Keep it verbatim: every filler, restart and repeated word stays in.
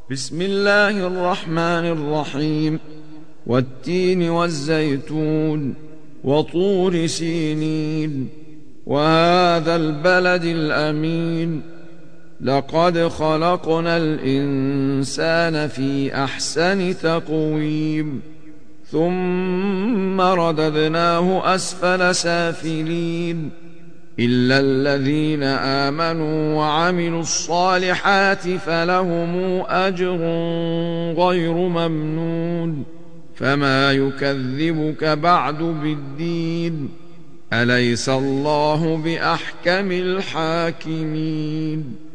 بسم الله الرحمن الرحيم. والتين والزيتون وطور سينين وهذا البلد الأمين لقد خلقنا الإنسان في أحسن تقويم ثم رددناه أسفل سافلين إلا الذين آمنوا وعملوا الصالحات فلهم أجر غير ممنون فما يكذبك بعد بالدين أليس الله بأحكم الحاكمين.